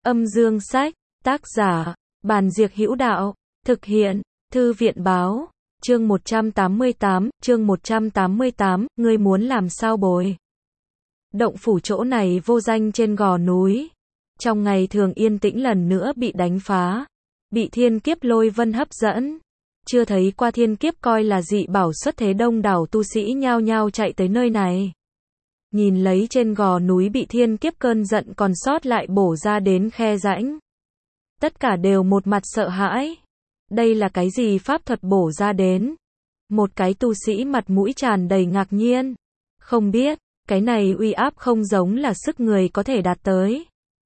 Âm dương sách, tác giả, Bàn Diệc Hữu Đạo, thực hiện, Thư viện Báo, chương 188, ngươi muốn làm sao bồi. Động phủ chỗ này vô danh trên gò núi. Trong ngày thường yên tĩnh lần nữa bị đánh phá, bị thiên kiếp lôi vân hấp dẫn. Chưa thấy qua thiên kiếp coi là dị bảo xuất thế, đông đảo tu sĩ nhao nhao chạy tới nơi này. Nhìn lấy trên gò núi bị thiên kiếp cơn giận còn sót lại bổ ra đến khe rãnh. Tất cả đều một mặt sợ hãi. Đây là cái gì pháp thuật bổ ra đến? Một cái tu sĩ mặt mũi tràn đầy ngạc nhiên. Không biết, cái này uy áp không giống là sức người có thể đạt tới.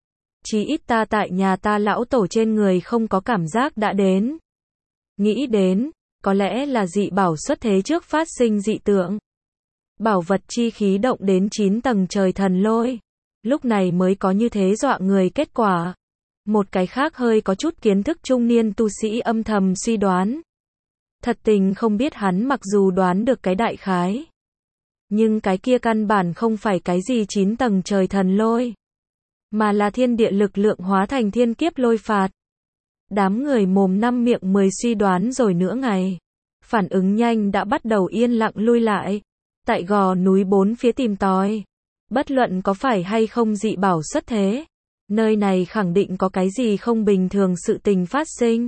Chí ít ta tại nhà ta lão tổ trên người không có cảm giác đã đến. Nghĩ đến, có lẽ là dị bảo xuất thế trước phát sinh dị tượng. Bảo vật chi khí động đến 9 tầng trời thần lôi. Lúc này mới có như thế dọa người kết quả. Một cái khác hơi có chút kiến thức trung niên tu sĩ âm thầm suy đoán. Thật tình không biết hắn mặc dù đoán được cái đại khái. Nhưng cái kia căn bản không phải cái gì 9 tầng trời thần lôi. Mà là thiên địa lực lượng hóa thành thiên kiếp lôi phạt. Đám người mồm năm miệng 10 suy đoán rồi nửa ngày. Phản ứng nhanh đã bắt đầu yên lặng lui lại. Tại gò núi bốn phía tìm tòi. Bất luận có phải hay không dị bảo xuất thế. Nơi này khẳng định có cái gì không bình thường sự tình phát sinh.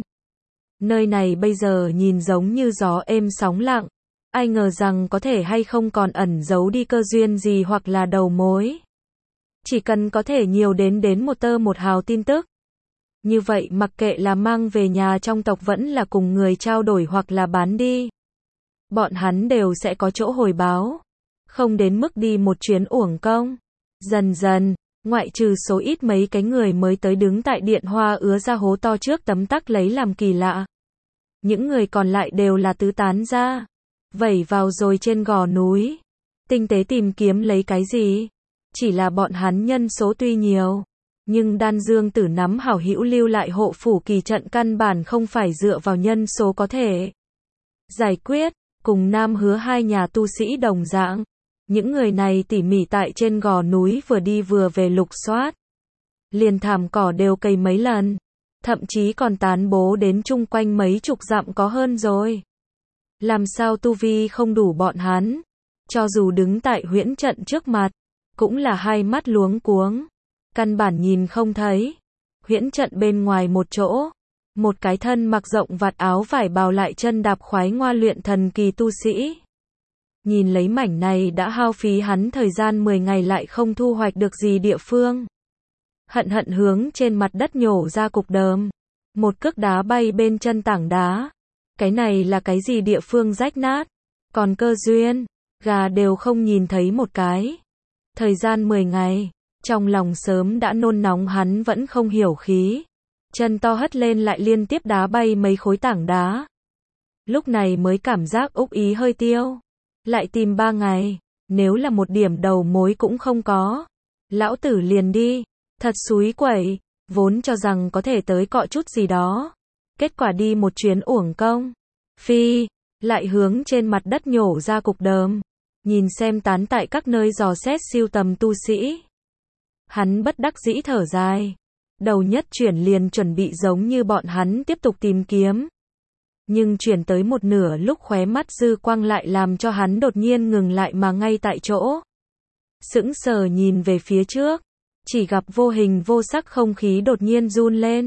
Nơi này bây giờ nhìn giống như gió êm sóng lặng. Ai ngờ rằng có thể hay không còn ẩn giấu đi cơ duyên gì hoặc là đầu mối. Chỉ cần có thể nhiều đến một tơ một hào tin tức. Như vậy mặc kệ là mang về nhà trong tộc vẫn là cùng người trao đổi hoặc là bán đi. Bọn hắn đều sẽ có chỗ hồi báo. Không đến mức đi một chuyến uổng công. Dần dần, ngoại trừ số ít mấy cái người mới tới đứng tại điện hoa ứa ra hố to trước tấm tắc lấy làm kỳ lạ. Những người còn lại đều là tứ tán ra. Vẩy vào rồi trên gò núi. Tinh tế tìm kiếm lấy cái gì? Chỉ là bọn hắn nhân số tuy nhiều. Nhưng Đan Dương Tử nắm hảo hữu lưu lại hộ phủ kỳ trận căn bản không phải dựa vào nhân số có thể giải quyết. Cùng Nam Hứa hai nhà tu sĩ đồng dạng. Những người này tỉ mỉ tại trên gò núi vừa đi vừa về lục soát. Liền thảm cỏ đều cày mấy lần. Thậm chí còn tán bố đến chung quanh mấy chục dặm có hơn rồi. Làm sao tu vi không đủ bọn hắn. Cho dù đứng tại huyễn trận trước mặt. Cũng là hai mắt luống cuống. Căn bản nhìn không thấy. Huyễn trận bên ngoài một chỗ. Một cái thân mặc rộng vạt áo vải bào lại chân đạp khoái ngoa luyện thần kỳ tu sĩ. Nhìn lấy mảnh này đã hao phí hắn thời gian 10 ngày lại không thu hoạch được gì địa phương. Hận hướng trên mặt đất nhổ ra cục đờm. Một cước đá bay bên chân tảng đá. Cái này là cái gì địa phương rách nát. Còn cơ duyên, gà đều không nhìn thấy một cái. Thời gian 10 ngày, trong lòng sớm đã nôn nóng hắn vẫn không hiểu khí. Chân to hất lên lại liên tiếp đá bay mấy khối tảng đá. Lúc này mới cảm giác úc ý hơi tiêu. Lại tìm 3 ngày, nếu là một điểm đầu mối cũng không có. Lão tử liền đi, thật xúi quẩy, vốn cho rằng có thể tới cọ chút gì đó. Kết quả đi một chuyến uổng công. Phi, lại hướng trên mặt đất nhổ ra cục đờm. Nhìn xem tán tại các nơi dò xét siêu tầm tu sĩ. Hắn bất đắc dĩ thở dài. Đầu nhất chuyển liền chuẩn bị giống như bọn hắn tiếp tục tìm kiếm. Nhưng chuyển tới một nửa lúc khóe mắt dư quang lại làm cho hắn đột nhiên ngừng lại mà ngay tại chỗ. Sững sờ nhìn về phía trước. Chỉ gặp vô hình vô sắc không khí đột nhiên run lên.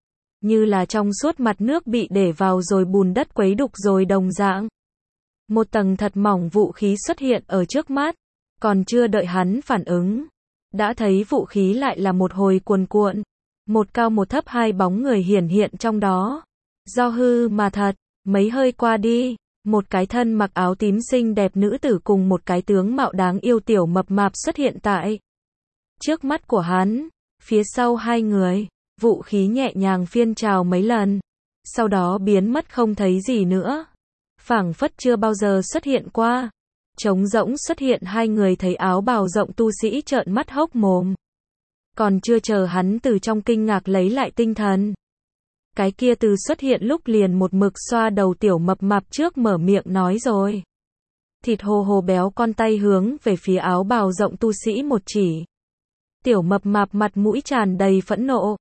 Như là trong suốt mặt nước bị để vào rồi bùn đất quấy đục rồi đồng dạng. Một tầng thật mỏng vũ khí xuất hiện ở trước mắt. Còn chưa đợi hắn phản ứng. Đã thấy vũ khí lại là một hồi cuồn cuộn. Một cao một thấp hai bóng người hiển hiện trong đó. Do hư mà thật, mấy hơi qua đi. Một cái thân mặc áo tím xinh đẹp nữ tử cùng một cái tướng mạo đáng yêu tiểu mập mạp xuất hiện tại trước mắt của hắn. Phía sau hai người, vũ khí nhẹ nhàng phiên trào mấy lần. Sau đó biến mất không thấy gì nữa. Phảng phất chưa bao giờ xuất hiện qua. Trống rỗng xuất hiện hai người thấy áo bào rộng tu sĩ trợn mắt hốc mồm. Còn chưa chờ hắn từ trong kinh ngạc lấy lại tinh thần. Cái kia từ xuất hiện lúc liền một mực xoa đầu tiểu mập mạp trước mở miệng nói rồi. Thịt hồ hồ béo con tay hướng về phía áo bào rộng tu sĩ một chỉ. Tiểu mập mạp mặt mũi tràn đầy phẫn nộ.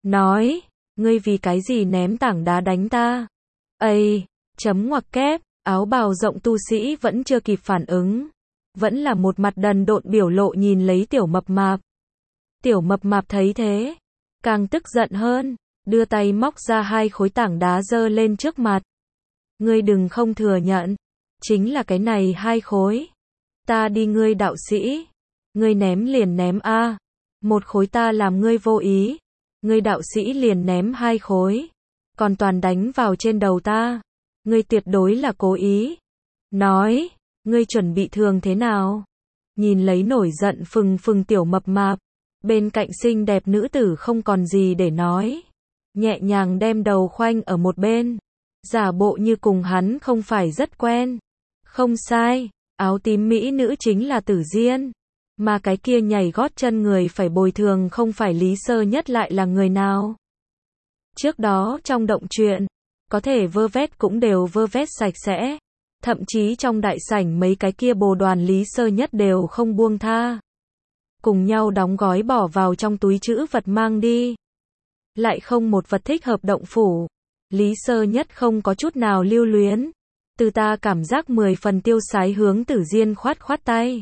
nói, ngươi vì cái gì ném tảng đá đánh ta? Ây, chấm ngoặc kép, áo bào rộng tu sĩ vẫn chưa kịp phản ứng. Vẫn là một mặt đần độn biểu lộ nhìn lấy tiểu mập mạp. Tiểu mập mạp thấy thế, càng tức giận hơn, đưa tay móc ra 2 khối tảng đá giơ lên trước mặt. Ngươi đừng không thừa nhận, chính là cái này 2 khối. Ta đi ngươi đạo sĩ, ngươi ném liền ném a. 1 khối ta làm ngươi vô ý, ngươi đạo sĩ liền ném 2 khối, còn toàn đánh vào trên đầu ta. Ngươi tuyệt đối là cố ý. Nói, ngươi chuẩn bị thường thế nào? Nhìn lấy nổi giận phừng phừng tiểu mập mạp, bên cạnh xinh đẹp nữ tử không còn gì để nói, nhẹ nhàng đem đầu khoanh ở một bên, giả bộ như cùng hắn không phải rất quen. Không sai, áo tím mỹ nữ chính là Tử Diên, mà cái kia nhảy gót chân người phải bồi thường không phải Lý Sơ Nhất lại là người nào? Trước đó trong động truyện, có thể vơ vét cũng đều vơ vét sạch sẽ, thậm chí trong đại sảnh mấy cái kia bồ đoàn Lý Sơ Nhất đều không buông tha. Cùng nhau đóng gói bỏ vào trong túi trữ vật mang đi. Lại không một vật thích hợp động phủ. Lý Sơ Nhất không có chút nào lưu luyến. Từ ta cảm giác 10 phần tiêu sái hướng Tử Diên khoát khoát tay.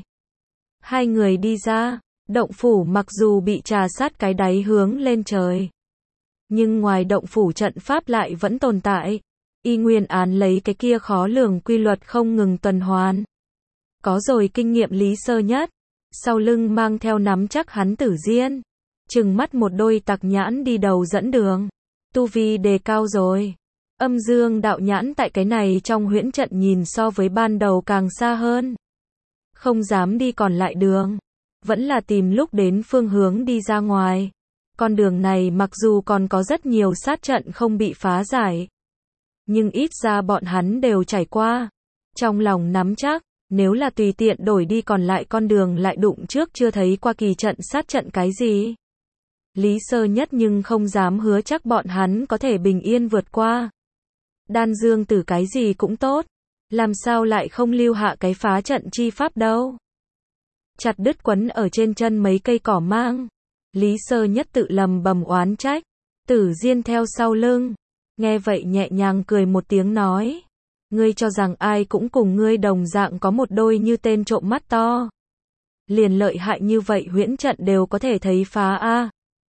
2 người đi ra, động phủ mặc dù bị trà sát cái đáy hướng lên trời. Nhưng ngoài động phủ trận pháp lại vẫn tồn tại. Y nguyên án lấy cái kia khó lường quy luật không ngừng tuần hoàn. Có rồi kinh nghiệm Lý Sơ Nhất, sau lưng mang theo nắm chắc hắn Tử Diên, trừng mắt một đôi tặc nhãn đi đầu dẫn đường. Tu vi đề cao rồi. Âm dương đạo nhãn tại cái này trong huyễn trận nhìn so với ban đầu càng xa hơn. Không dám đi còn lại đường, vẫn là tìm lúc đến phương hướng đi ra ngoài. Con đường này mặc dù còn có rất nhiều sát trận không bị phá giải, nhưng ít ra bọn hắn đều trải qua. Trong lòng nắm chắc, nếu là tùy tiện đổi đi còn lại con đường lại đụng trước chưa thấy qua kỳ trận sát trận cái gì. Lý Sơ Nhất nhưng không dám hứa chắc bọn hắn có thể bình yên vượt qua. Đan Dương Tử cái gì cũng tốt, làm sao lại không lưu hạ cái phá trận chi pháp đâu. Chặt đứt quấn ở trên chân mấy cây cỏ mang. Lý Sơ Nhất tự lầm bầm oán trách. Tử Diên theo sau lưng, nghe vậy nhẹ nhàng cười một tiếng nói, ngươi cho rằng ai cũng cùng ngươi đồng dạng có một đôi như tên trộm mắt to. Liền lợi hại như vậy huyễn trận đều có thể thấy phá a.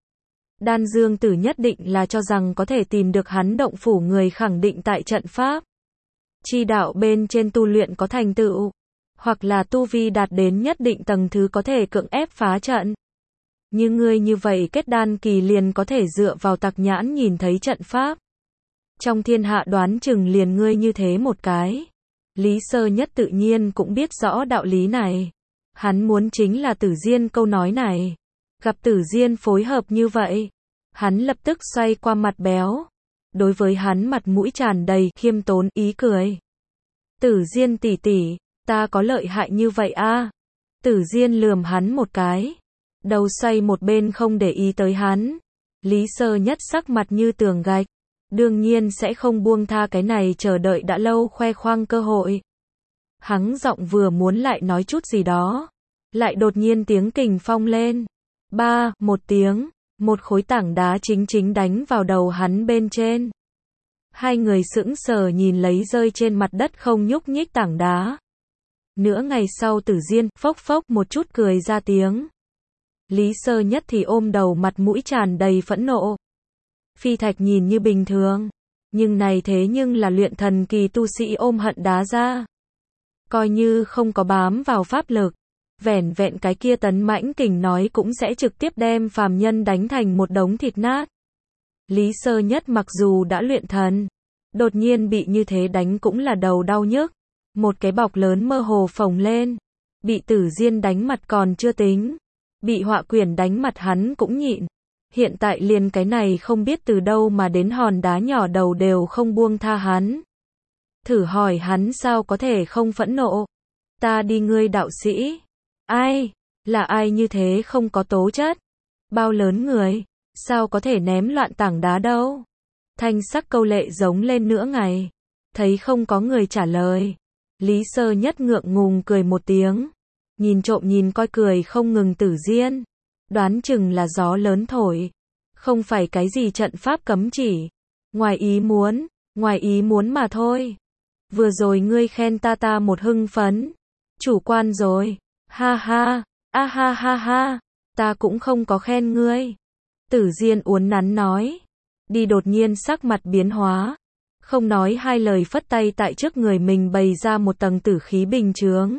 Đan Dương Tử nhất định là cho rằng có thể tìm được hắn động phủ người khẳng định tại trận pháp. Chi đạo bên trên tu luyện có thành tựu, hoặc là tu vi đạt đến nhất định tầng thứ có thể cưỡng ép phá trận. Như ngươi như vậy kết đan kỳ liền có thể dựa vào tặc nhãn nhìn thấy trận pháp. Trong thiên hạ đoán chừng liền ngươi như thế một cái. Lý Sơ Nhất tự nhiên cũng biết rõ đạo lý này. Hắn muốn chính là Tử Diên câu nói này. Gặp Tử Diên phối hợp như vậy, hắn lập tức xoay qua mặt béo. Đối với hắn mặt mũi tràn đầy khiêm tốn ý cười. Tử Diên tỷ tỷ, ta có lợi hại như vậy a? Tử Diên lườm hắn một cái, đầu xoay một bên không để ý tới hắn. Lý Sơ Nhất sắc mặt như tường gạch, đương nhiên sẽ không buông tha cái này chờ đợi đã lâu khoe khoang cơ hội. Hắn giọng vừa muốn lại nói chút gì đó, lại đột nhiên tiếng kình phong lên. Một tiếng, một khối tảng đá chính chính đánh vào đầu hắn bên trên. 2 người sững sờ nhìn lấy rơi trên mặt đất không nhúc nhích tảng đá. Nửa ngày sau Tử Diên phốc phốc một chút cười ra tiếng. Lý Sơ Nhất thì ôm đầu mặt mũi tràn đầy phẫn nộ. Phi thạch nhìn như bình thường, nhưng này thế nhưng là luyện thần kỳ tu sĩ ôm hận đá ra. Coi như không có bám vào pháp lực, vẻn vẹn cái kia tấn mãnh kình nói cũng sẽ trực tiếp đem phàm nhân đánh thành một đống thịt nát. Lý Sơ Nhất mặc dù đã luyện thần, đột nhiên bị như thế đánh cũng là đầu đau nhức. Một cái bọc lớn mơ hồ phồng lên. Bị Tử Diên đánh mặt còn chưa tính, bị họa quyển đánh mặt hắn cũng nhịn. Hiện tại liền cái này không biết từ đâu mà đến hòn đá nhỏ đầu đều không buông tha hắn. Thử hỏi hắn sao có thể không phẫn nộ. Ta đi ngươi đạo sĩ. Ai? Là ai như thế không có tố chất? Bao lớn người? Sao có thể ném loạn tảng đá đâu? Thanh sắc câu lệ giống lên nửa ngày. Thấy không có người trả lời. Lý Sơ Nhất ngượng ngùng cười một tiếng. Nhìn trộm nhìn coi cười không ngừng Tử Diên. Đoán chừng là gió lớn thổi. Không phải cái gì trận pháp cấm chỉ. Ngoài ý muốn mà thôi. Vừa rồi ngươi khen ta một hưng phấn. Chủ quan rồi. Ha ha, a ha ha ha, ta cũng không có khen ngươi. Tử Diên uốn nắn nói. Đi đột nhiên sắc mặt biến hóa. Không nói hai lời phất tay tại trước người mình bày ra một tầng tử khí bình chướng.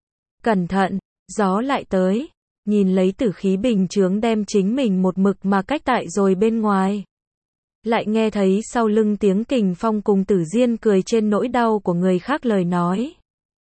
Cẩn thận, gió lại tới. Nhìn lấy tử khí bình chướng đem chính mình một mực mà cách tại rồi bên ngoài. Lại nghe thấy sau lưng tiếng kình phong cùng Tử Diên cười trên nỗi đau của người khác lời nói.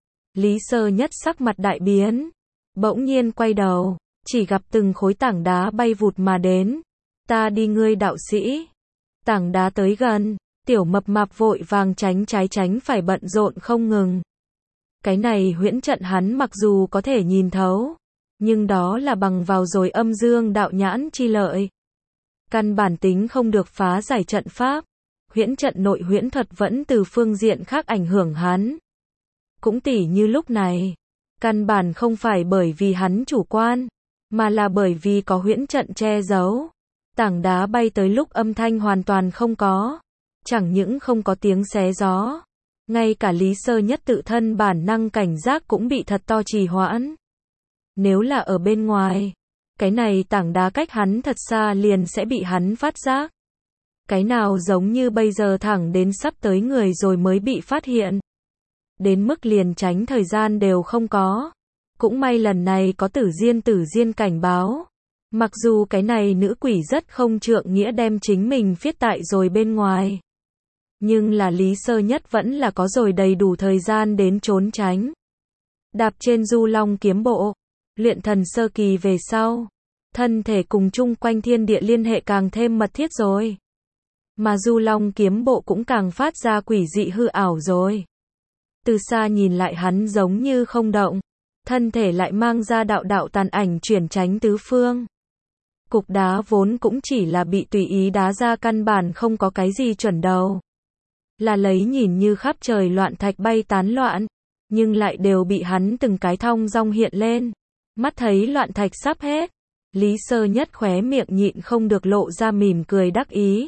Lý Sơ Nhất sắc mặt đại biến. Bỗng nhiên quay đầu, chỉ gặp từng khối tảng đá bay vụt mà đến. Ta đi ngươi đạo sĩ. Tảng đá tới gần, tiểu mập mạp vội vàng tránh trái tránh phải bận rộn không ngừng. Cái này huyễn trận hắn mặc dù có thể nhìn thấu, nhưng đó là bằng vào rồi âm dương đạo nhãn chi lợi. Căn bản tính không được phá giải trận pháp. Huyễn trận nội huyễn thuật vẫn từ phương diện khác ảnh hưởng hắn. Cũng tỉ như lúc này, căn bản không phải bởi vì hắn chủ quan, mà là bởi vì có huyễn trận che giấu. Tảng đá bay tới lúc âm thanh hoàn toàn không có. Chẳng những không có tiếng xé gió, ngay cả Lý Sơ Nhất tự thân bản năng cảnh giác cũng bị thật to trì hoãn. Nếu là ở bên ngoài, cái này tảng đá cách hắn thật xa liền sẽ bị hắn phát giác. Cái nào giống như bây giờ thẳng đến sắp tới người rồi mới bị phát hiện. Đến mức liền tránh thời gian đều không có. Cũng may lần này có Tử Diên cảnh báo. Mặc dù cái này nữ quỷ rất không trượng nghĩa đem chính mình phiết tại rồi bên ngoài. Nhưng là Lý Sơ Nhất vẫn là có rồi đầy đủ thời gian đến trốn tránh. Đạp trên Du Long kiếm bộ, luyện thần sơ kỳ về sau, thân thể cùng chung quanh thiên địa liên hệ càng thêm mật thiết rồi. Mà Du Long kiếm bộ cũng càng phát ra quỷ dị hư ảo rồi. Từ xa nhìn lại hắn giống như không động, thân thể lại mang ra đạo đạo tàn ảnh chuyển tránh tứ phương. Cục đá vốn cũng chỉ là bị tùy ý đá ra căn bản không có cái gì chuẩn đầu. Là lấy nhìn như khắp trời loạn thạch bay tán loạn, nhưng lại đều bị hắn từng cái thong dong hiện lên. Mắt thấy loạn thạch sắp hết, Lý Sơ Nhất khóe miệng nhịn không được lộ ra mỉm cười đắc ý.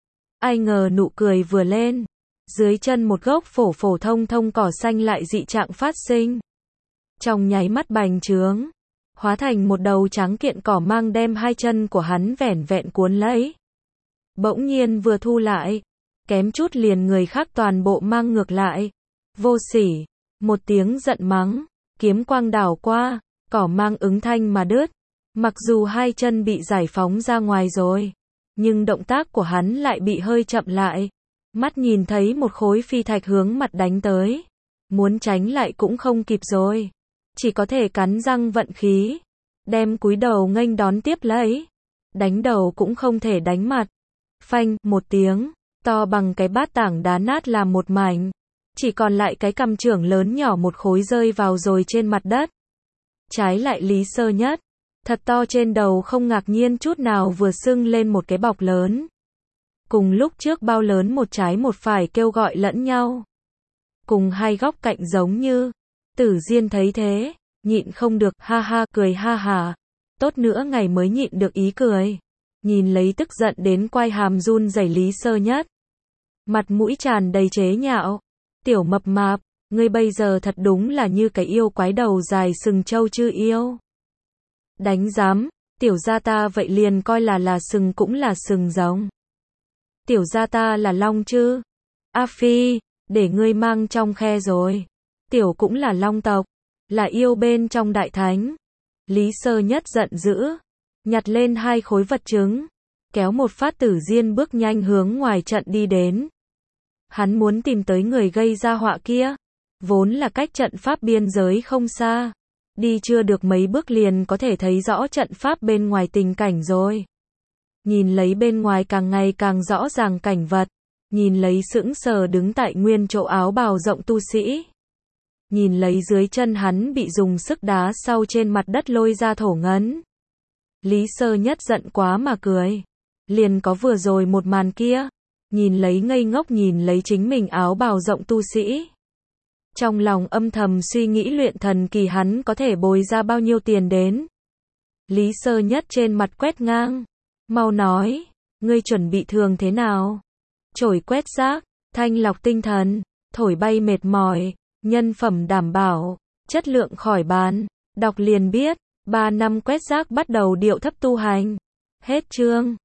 Ai ngờ nụ cười vừa lên, dưới chân một gốc phổ thông cỏ xanh lại dị trạng phát sinh. Trong nháy mắt bành trướng, hóa thành một đầu trắng kiện cỏ mang đem hai chân của hắn vẻn vẹn cuốn lấy. Bỗng nhiên vừa thu lại, kém chút liền người khác toàn bộ mang ngược lại. Vô sỉ, một tiếng giận mắng, kiếm quang đảo qua, cỏ mang ứng thanh mà đứt. Mặc dù hai chân bị giải phóng ra ngoài rồi, nhưng động tác của hắn lại bị hơi chậm lại. Mắt nhìn thấy một khối phi thạch hướng mặt đánh tới, muốn tránh lại cũng không kịp rồi, chỉ có thể cắn răng vận khí, đem cúi đầu nghênh đón tiếp lấy. Đánh đầu cũng không thể đánh mặt. Phanh, một tiếng, to bằng cái bát tảng đá nát làm một mảnh, chỉ còn lại cái cằm trưởng lớn nhỏ một khối rơi vào rồi trên mặt đất. Trái lại Lý Sơ Nhất, thật to trên đầu không ngạc nhiên chút nào vừa sưng lên một cái bọc lớn. Cùng lúc trước bao lớn một trái một phải kêu gọi lẫn nhau. Cùng hai góc cạnh giống như. Tử Diên thấy thế, nhịn không được, ha ha, cười ha hà. Tốt nữa ngày mới nhịn được ý cười. Nhìn lấy tức giận đến quai hàm run rẩy Lý Sơ Nhất. Mặt mũi tràn đầy chế nhạo. Tiểu mập mạp, ngươi bây giờ thật đúng là như cái yêu quái đầu dài sừng trâu chứ yêu. Đánh giám, tiểu gia ta vậy liền coi là sừng cũng là sừng giống. Tiểu gia ta là long chứ. A Phi, để ngươi mang trong khe rồi. Tiểu cũng là long tộc, là yêu bên trong đại thánh. Lý Sơ Nhất giận dữ, nhặt lên hai khối vật chứng, kéo một phát Tử Diên bước nhanh hướng ngoài trận đi đến. Hắn muốn tìm tới người gây ra họa kia, vốn là cách trận pháp biên giới không xa. Đi chưa được mấy bước liền có thể thấy rõ trận pháp bên ngoài tình cảnh rồi. Nhìn lấy bên ngoài càng ngày càng rõ ràng cảnh vật, nhìn lấy sững sờ đứng tại nguyên chỗ áo bào rộng tu sĩ. Nhìn lấy dưới chân hắn bị dùng sức đá sau trên mặt đất lôi ra thổ ngấn. Lý Sơ Nhất giận quá mà cười. Liền có vừa rồi một màn kia, nhìn lấy ngây ngốc nhìn lấy chính mình áo bào rộng tu sĩ. Trong lòng âm thầm suy nghĩ luyện thần kỳ hắn có thể bồi ra bao nhiêu tiền đến. Lý Sơ Nhất trên mặt quét ngang, mau nói, Ngươi chuẩn bị thường thế nào? Chổi quét rác, thanh lọc tinh thần, thổi bay mệt mỏi, nhân phẩm đảm bảo, chất lượng khỏi bàn. Đọc liền biết, 3 năm quét rác bắt đầu điệu thấp tu hành. Hết chương.